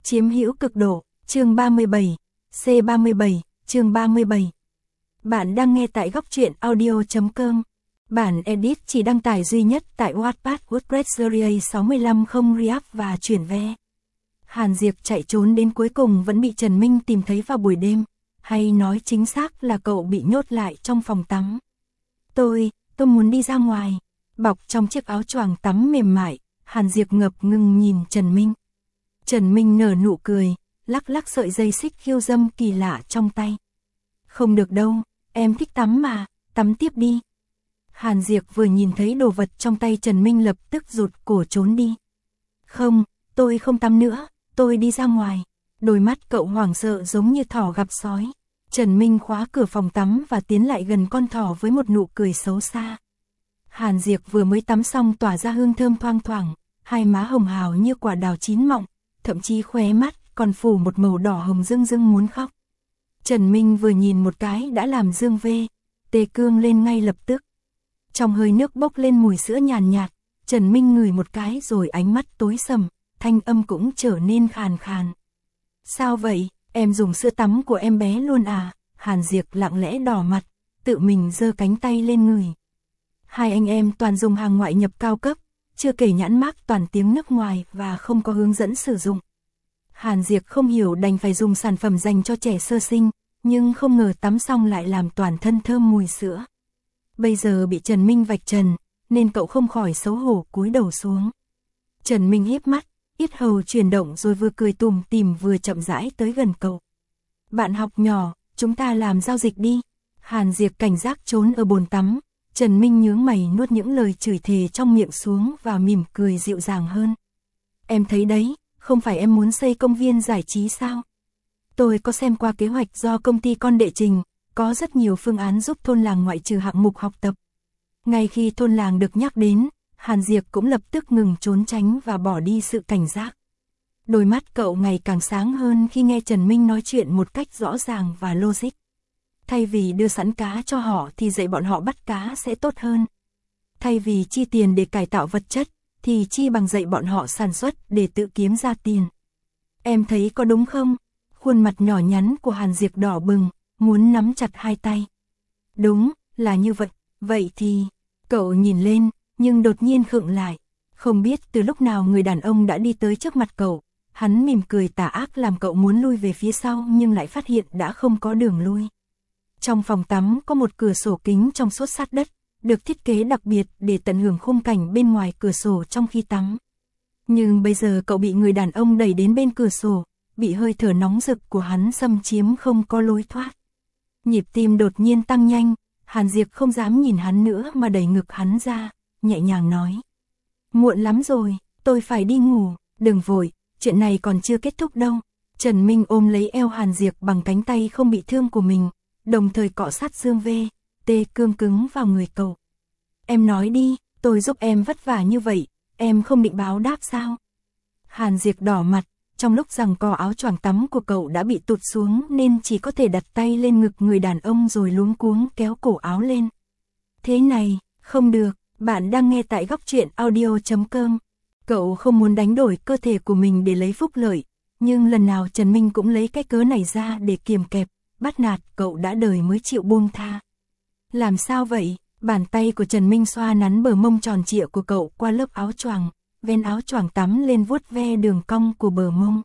Chiếm hữu cực độ, chương 37, C37, chương 37. Bạn đang nghe tại góc truyện audio.com. Bản edit chỉ đăng tải duy nhất tại Wattpad WordPress Series 65 không React và chuyển ve. Hàn Diệp chạy trốn đến cuối cùng vẫn bị Trần Minh tìm thấy vào buổi đêm, hay nói chính xác là cậu bị nhốt lại trong phòng tắm. Tôi muốn đi ra ngoài. Bọc trong chiếc áo choàng tắm mềm mại, Hàn Diệp ngập ngừng nhìn Trần Minh. Trần Minh nở nụ cười, lắc lắc sợi dây xích khiêu dâm kỳ lạ trong tay. Không được đâu, em thích tắm mà, tắm tiếp đi. Hàn Diệp vừa nhìn thấy đồ vật trong tay Trần Minh lập tức rụt cổ trốn đi. Không, tôi không tắm nữa, tôi đi ra ngoài. Đôi mắt cậu hoảng sợ giống như thỏ gặp sói. Trần Minh khóa cửa phòng tắm và tiến lại gần con thỏ với một nụ cười xấu xa. Hàn Diệp vừa mới tắm xong tỏa ra hương thơm thoang thoảng, hai má hồng hào như quả đào chín mọng, thậm chí khóe mắt còn phủ một màu đỏ hồng rưng rưng muốn khóc. Trần Minh vừa nhìn một cái đã làm Dương Vê tê cương lên ngay lập tức. Trong hơi nước bốc lên mùi sữa nhàn nhạt, Trần Minh ngửi một cái rồi ánh mắt tối sầm, thanh âm cũng trở nên khàn khàn. Sao vậy, em dùng sữa tắm của em bé luôn à? Hàn Diệp lặng lẽ đỏ mặt, tự mình giơ cánh tay lên ngửi. Hai anh em toàn dùng hàng ngoại nhập cao cấp, chưa kể nhãn mác toàn tiếng nước ngoài và không có hướng dẫn sử dụng. Hàn Diệp không hiểu đành phải dùng sản phẩm dành cho trẻ sơ sinh, nhưng không ngờ tắm xong lại làm toàn thân thơm mùi sữa. Bây giờ bị Trần Minh vạch trần, nên cậu không khỏi xấu hổ cúi đầu xuống. Trần Minh híp mắt, yết hầu chuyển động rồi vừa cười tủm tỉm vừa chậm rãi tới gần cậu. Bạn học nhỏ, chúng ta làm giao dịch đi. Hàn Diệp cảnh giác trốn ở bồn tắm. Trần Minh nhướng mày nuốt những lời chửi thề trong miệng xuống và mỉm cười dịu dàng hơn. Em thấy đấy, không phải em muốn xây công viên giải trí sao? Tôi có xem qua kế hoạch do công ty con đệ trình, có rất nhiều phương án giúp thôn làng ngoại trừ hạng mục học tập. Ngay khi thôn làng được nhắc đến, Hàn Diệp cũng lập tức ngừng trốn tránh và bỏ đi sự cảnh giác. Đôi mắt cậu ngày càng sáng hơn khi nghe Trần Minh nói chuyện một cách rõ ràng và logic. Thay vì đưa sẵn cá cho họ thì dạy bọn họ bắt cá sẽ tốt hơn. Thay vì chi tiền để cải tạo vật chất, thì chi bằng dạy bọn họ sản xuất để tự kiếm ra tiền. Em thấy có đúng không? Khuôn mặt nhỏ nhắn của Hàn Diệp đỏ bừng, muốn nắm chặt hai tay. Đúng, là như vậy. Vậy thì, cậu nhìn lên, nhưng đột nhiên khựng lại. Không biết từ lúc nào người đàn ông đã đi tới trước mặt cậu. Hắn mỉm cười tà ác làm cậu muốn lui về phía sau nhưng lại phát hiện đã không có đường lui. Trong phòng tắm có một cửa sổ kính trong suốt sát đất, được thiết kế đặc biệt để tận hưởng khung cảnh bên ngoài cửa sổ trong khi tắm. Nhưng bây giờ cậu bị người đàn ông đẩy đến bên cửa sổ, bị hơi thở nóng rực của hắn xâm chiếm không có lối thoát. Nhịp tim đột nhiên tăng nhanh, Hàn Diệp không dám nhìn hắn nữa mà đẩy ngực hắn ra, nhẹ nhàng nói. Muộn lắm rồi, tôi phải đi ngủ, đừng vội, chuyện này còn chưa kết thúc đâu. Trần Minh ôm lấy eo Hàn Diệp bằng cánh tay không bị thương của mình, đồng thời cọ sát Dương Vê tê cương cứng vào người cậu. Em nói đi, tôi giúp em vất vả như vậy, em không định báo đáp sao? Hàn Diệp đỏ mặt, trong lúc giằng co áo choàng tắm của cậu đã bị tụt xuống nên chỉ có thể đặt tay lên ngực người đàn ông rồi luống cuống kéo cổ áo lên. Thế này, không được, bạn đang nghe tại góc truyện audio.com. Cậu không muốn đánh đổi cơ thể của mình để lấy phúc lợi, nhưng lần nào Trần Minh cũng lấy cái cớ này ra để kiềm kẹp, bắt nạt cậu đã đời mới chịu buông tha. Làm sao vậy? Bàn tay của Trần Minh xoa nắn bờ mông tròn trịa của cậu qua lớp áo choàng, ven áo choàng tắm lên vuốt ve đường cong của bờ mông.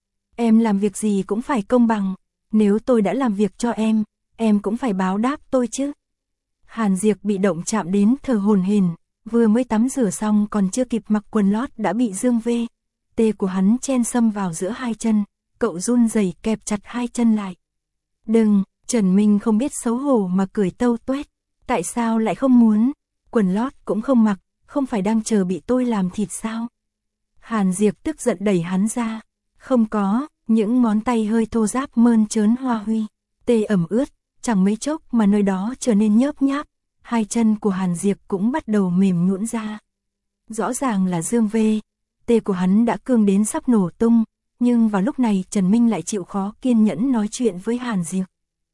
Em làm việc gì cũng phải công bằng, nếu tôi đã làm việc cho em cũng phải báo đáp tôi chứ. Hàn Diệp bị động chạm đến thở hổn hển, vừa mới tắm rửa xong còn chưa kịp mặc quần lót đã bị Dương Vê tê của hắn chen xâm vào giữa hai chân, cậu run rẩy kẹp chặt hai chân lại. Đừng, Trần Minh không biết xấu hổ mà cười tâu tuét. Tại sao lại không muốn? Quần lót cũng không mặc, không phải đang chờ bị tôi làm thịt sao? Hàn Diệp tức giận đẩy hắn ra. Không có, những ngón tay hơi thô ráp mơn trớn hoa huy, tê ẩm ướt, chẳng mấy chốc mà nơi đó trở nên nhớp nháp. Hai chân của Hàn Diệp cũng bắt đầu mềm nhũn ra. Rõ ràng là Dương Vê tê của hắn đã cương đến sắp nổ tung, nhưng vào lúc này Trần Minh lại chịu khó kiên nhẫn nói chuyện với Hàn Diệp.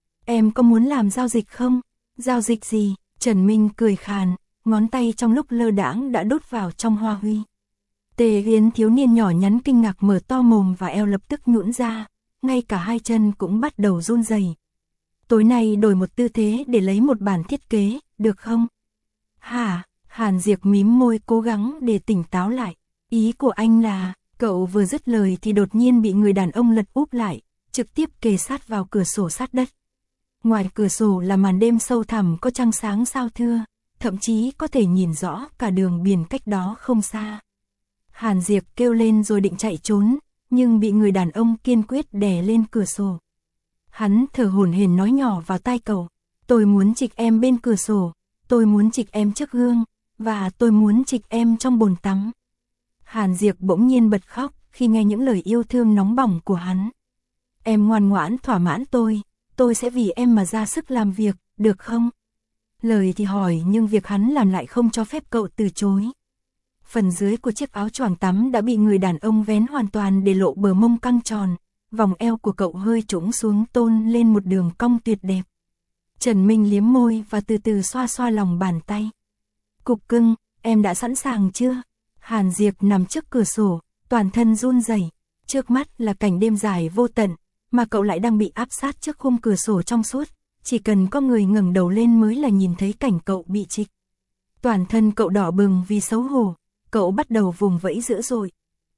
Em có muốn làm giao dịch không? Giao dịch gì? Trần Minh cười khàn, ngón tay trong lúc lơ đãng đã đút vào trong hoa huy. Tê Yến thiếu niên nhỏ nhắn kinh ngạc mở to mồm và eo lập tức nhũn ra, ngay cả hai chân cũng bắt đầu run rẩy. Tối nay đổi một tư thế để lấy một bản thiết kế, được không? Hả? Hàn Diệp mím môi cố gắng để tỉnh táo lại. Ý của anh là, cậu vừa dứt lời thì đột nhiên bị người đàn ông lật úp lại, trực tiếp kề sát vào cửa sổ sát đất. Ngoài cửa sổ là màn đêm sâu thẳm có trăng sáng sao thưa, thậm chí có thể nhìn rõ cả đường biển cách đó không xa. Hàn Diệp kêu lên rồi định chạy trốn, nhưng bị người đàn ông kiên quyết đè lên cửa sổ. Hắn thở hổn hển nói nhỏ vào tai cậu, tôi muốn chịch em bên cửa sổ, tôi muốn chịch em trước gương, và tôi muốn chịch em trong bồn tắm. Hàn Diệp bỗng nhiên bật khóc khi nghe những lời yêu thương nóng bỏng của hắn. Em ngoan ngoãn thỏa mãn tôi sẽ vì em mà ra sức làm việc, được không? Lời thì hỏi nhưng việc hắn làm lại không cho phép cậu từ chối. Phần dưới của chiếc áo choàng tắm đã bị người đàn ông vén hoàn toàn để lộ bờ mông căng tròn, vòng eo của cậu hơi trũng xuống tôn lên một đường cong tuyệt đẹp. Trần Minh liếm môi và từ từ xoa xoa lòng bàn tay. Cục cưng, em đã sẵn sàng chưa? Hàn Diệp nằm trước cửa sổ, toàn thân run rẩy. Trước mắt là cảnh đêm dài vô tận, mà cậu lại đang bị áp sát trước khung cửa sổ trong suốt. Chỉ cần có người ngẩng đầu lên mới là nhìn thấy cảnh cậu bị trịch. Toàn thân cậu đỏ bừng vì xấu hổ, cậu bắt đầu vùng vẫy dữ dội.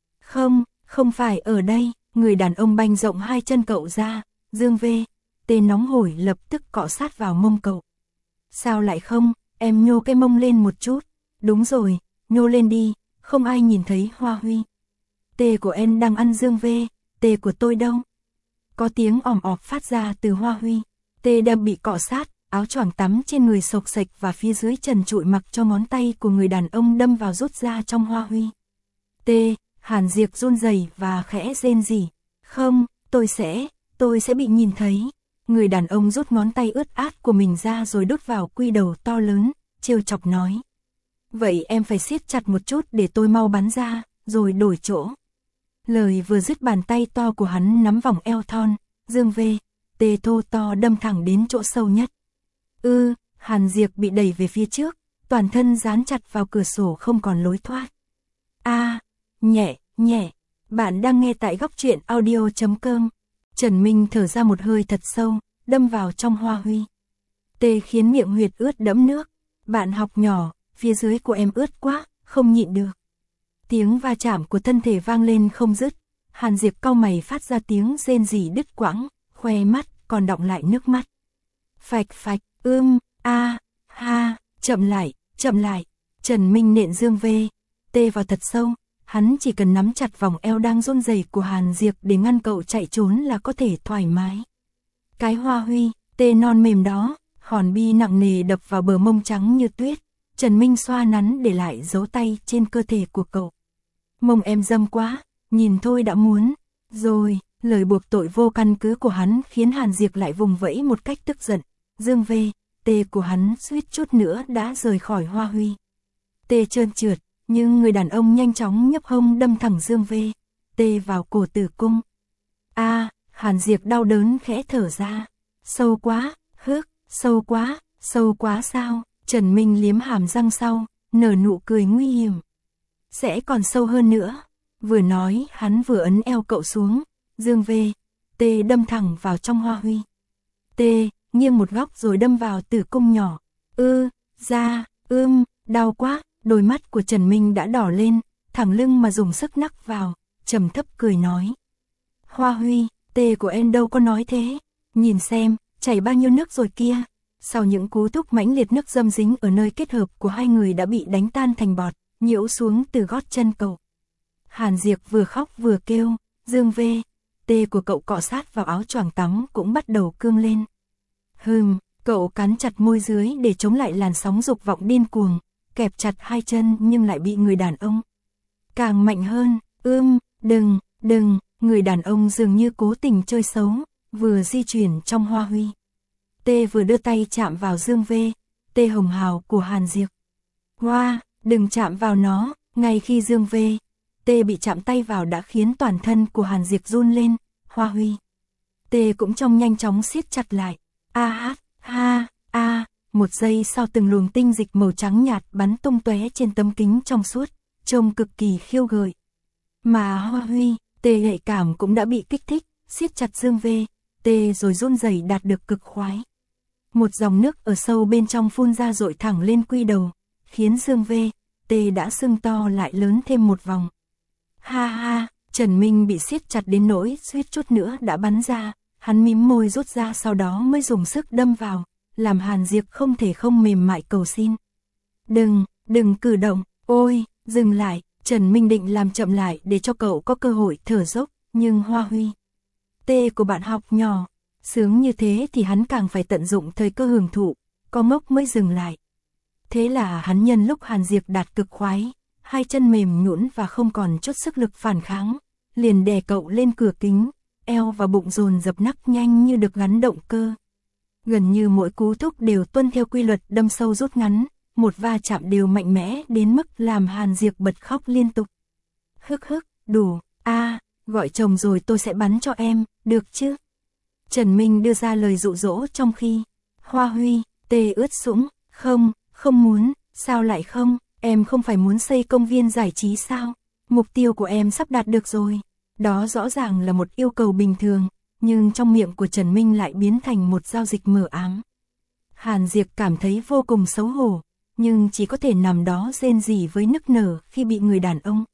Không phải ở đây, người đàn ông banh rộng hai chân cậu ra, Dương V. Tên nóng hổi lập tức cọ sát vào mông cậu. Sao lại không, em nhô cái mông lên một chút. Đúng rồi, nhô lên đi, không ai nhìn thấy Hoa Huy. Tê của em đang ăn Dương V, tê của tôi đâu? Có tiếng ỏm ọp phát ra từ Hoa Huy. Tê đang bị cọ sát, áo choàng tắm trên người xộc xệch và phía dưới trần trụi mặc cho ngón tay của người đàn ông đâm vào rút ra trong Hoa Huy. Tê, Hàn Diệp run rẩy và khẽ rên rỉ. Không, tôi sẽ bị nhìn thấy. Người đàn ông rút ngón tay ướt át của mình ra rồi đút vào quy đầu to lớn, trêu chọc nói. Vậy em phải siết chặt một chút để tôi mau bắn ra, rồi đổi chỗ. Lời vừa dứt bàn tay to của hắn nắm vòng eo thon, Dương V. Tê thô to đâm thẳng đến chỗ sâu nhất. Hàn Diệp bị đẩy về phía trước, toàn thân dán chặt vào cửa sổ không còn lối thoát. Nhẹ, bạn đang nghe tại góc truyện audio.com. Trần Minh thở ra một hơi thật sâu, đâm vào trong Hoa Huy. Tê khiến miệng huyệt ướt đẫm nước. Bạn học nhỏ, phía dưới của em ướt quá, không nhịn được. Tiếng va chạm của thân thể vang lên không dứt. Hàn Diệp cau mày phát ra tiếng rên rỉ đứt quãng, khoe mắt còn đọng lại nước mắt. Phạch, chậm lại. Trần Minh nện Dương V. Tê vào thật sâu. Hắn chỉ cần nắm chặt vòng eo đang run rẩy của Hàn Diệp để ngăn cậu chạy trốn là có thể thoải mái. Cái Hoa Huy, tê non mềm đó, hòn bi nặng nề đập vào bờ mông trắng như tuyết. Trần Minh xoa nắn để lại dấu tay trên cơ thể của cậu. Mông em dâm quá, nhìn thôi đã muốn. Rồi, lời buộc tội vô căn cứ của hắn khiến Hàn Diệp lại vùng vẫy một cách tức giận. Dương V. Tê của hắn suýt chút nữa đã rời khỏi Hoa Huy. Tê trơn trượt, nhưng người đàn ông nhanh chóng nhấp hông đâm thẳng Dương V. Tê vào cổ tử cung. Hàn Diệp đau đớn khẽ thở ra. Sâu quá, sâu quá sao? Trần Minh liếm hàm răng sau, nở nụ cười nguy hiểm. Sẽ còn sâu hơn nữa. Vừa nói hắn vừa ấn eo cậu xuống. Dương V. Tê đâm thẳng vào trong Hoa Huy. Tê nghiêng một góc rồi đâm vào tử cung nhỏ. Đau quá. Đôi mắt của Trần Minh đã đỏ lên, thẳng lưng mà dùng sức nắc vào, trầm thấp cười nói. Hoa Huy, tê của em đâu có nói thế. Nhìn xem, chảy bao nhiêu nước rồi kia. Sau những cú thúc mãnh liệt, nước dâm dính ở nơi kết hợp của hai người đã bị đánh tan thành bọt, nhiễu xuống từ gót chân cậu. Hàn Diệp vừa khóc vừa kêu. Dương V. Tê của cậu cọ sát vào áo choàng tắm cũng bắt đầu cương lên. Cậu cắn chặt môi dưới để chống lại làn sóng dục vọng điên cuồng, kẹp chặt hai chân nhưng lại bị người đàn ông càng mạnh hơn. Đừng, người đàn ông dường như cố tình chơi xấu, vừa di chuyển trong Hoa Huy. Tê vừa đưa tay chạm vào Dương V. Tê hồng hào của Hàn Diệp. Đừng chạm vào nó. Ngay khi Dương V. Tê bị chạm tay vào đã khiến toàn thân của Hàn Diệp run lên. Hoa Huy. Tê cũng trông nhanh chóng siết chặt lại. Một giây sau từng luồng tinh dịch màu trắng nhạt bắn tung tóe trên tấm kính trong suốt, trông cực kỳ khiêu gợi. Mà Hoa Huy, Tê nhạy cảm cũng đã bị kích thích, siết chặt Dương Vê, Tê rồi run rẩy đạt được cực khoái. Một dòng nước ở sâu bên trong phun ra dội thẳng lên quy đầu, khiến Dương Vê, Tê đã sưng to lại lớn thêm một vòng. Ha ha, Trần Minh bị siết chặt đến nỗi suýt chút nữa đã bắn ra, hắn mím môi rút ra sau đó mới dùng sức đâm vào, làm Hàn Diệp không thể không mềm mại cầu xin. Đừng cử động, ôi, dừng lại, Trần Minh định làm chậm lại để cho cậu có cơ hội thở dốc, nhưng Hoa Huy, Tê của bạn học nhỏ, sướng như thế thì hắn càng phải tận dụng thời cơ hưởng thụ, có mốc mới dừng lại. Thế là hắn nhân lúc Hàn Diệp đạt cực khoái, hai chân mềm nhũn và không còn chút sức lực phản kháng, liền đè cậu lên cửa kính, eo và bụng dồn dập nắc nhanh như được gắn động cơ. Gần như mỗi cú thúc đều tuân theo quy luật đâm sâu rút ngắn, một va chạm đều mạnh mẽ đến mức làm Hàn Diệp bật khóc liên tục. Hức, đủ, gọi chồng rồi tôi sẽ bắn cho em, được chứ? Trần Minh đưa ra lời dụ dỗ trong khi Hoa Huy, Tê ướt sũng, không muốn, sao lại không, em không phải muốn xây công viên giải trí sao? Mục tiêu của em sắp đạt được rồi. Đó rõ ràng là một yêu cầu bình thường, nhưng trong miệng của Trần Minh lại biến thành một giao dịch mờ ám. Hàn Diệp cảm thấy vô cùng xấu hổ, nhưng chỉ có thể nằm đó rên rỉ với nức nở khi bị người đàn ông.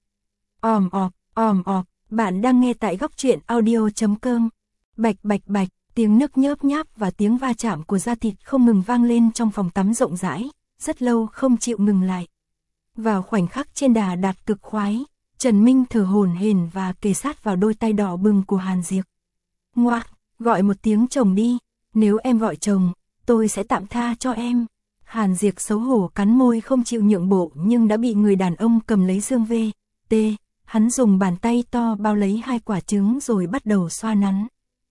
Òm ọp, bạn đang nghe tại góc truyện audio.com. Bạch, tiếng nước nhớp nháp và tiếng va chạm của da thịt không ngừng vang lên trong phòng tắm rộng rãi, rất lâu không chịu ngừng lại. Vào khoảnh khắc trên đà đạt cực khoái, Trần Minh thở hổn hển và kề sát vào đôi tay đỏ bừng của Hàn Diệp. Ngoác, gọi một tiếng chồng đi, nếu em gọi chồng, tôi sẽ tạm tha cho em. Hàn Diệp xấu hổ cắn môi không chịu nhượng bộ nhưng đã bị người đàn ông cầm lấy Dương Vê, Tê, hắn dùng bàn tay to bao lấy hai quả trứng rồi bắt đầu xoa nắn.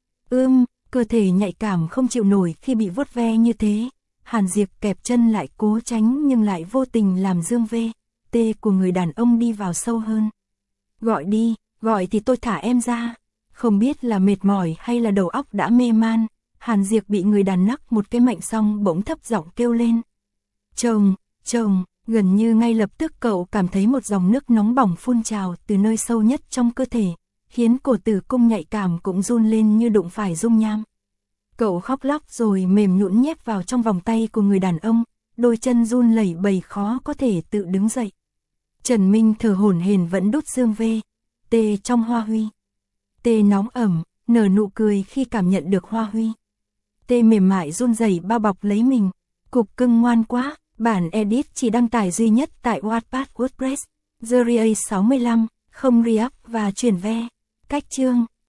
Cơ thể nhạy cảm không chịu nổi khi bị vuốt ve như thế. Hàn Diệp kẹp chân lại cố tránh nhưng lại vô tình làm Dương Vê, Tê của người đàn ông đi vào sâu hơn. Gọi đi, gọi thì tôi thả em ra. Không biết là mệt mỏi hay là đầu óc đã mê man, Hàn Diệp bị người đàn nắc một cái mạnh xong bỗng thấp giọng kêu lên. Chồng, gần như ngay lập tức cậu cảm thấy một dòng nước nóng bỏng phun trào từ nơi sâu nhất trong cơ thể, khiến cổ tử cung nhạy cảm cũng run lên như đụng phải dung nham. Cậu khóc lóc rồi mềm nhũn nhép vào trong vòng tay của người đàn ông, đôi chân run lẩy bẩy khó có thể tự đứng dậy. Trần Minh thở hổn hển vẫn đút Dương Vê, Tê trong Hoa Huy. Tê nóng ẩm, nở nụ cười khi cảm nhận được Hoa Huy. Tê mềm mại run rẩy bao bọc lấy mình, cục cưng ngoan quá. Bản edit chỉ đăng tải duy nhất tại Wattpad WordPress, Series 65, không re-up và chuyển ve. Cách chương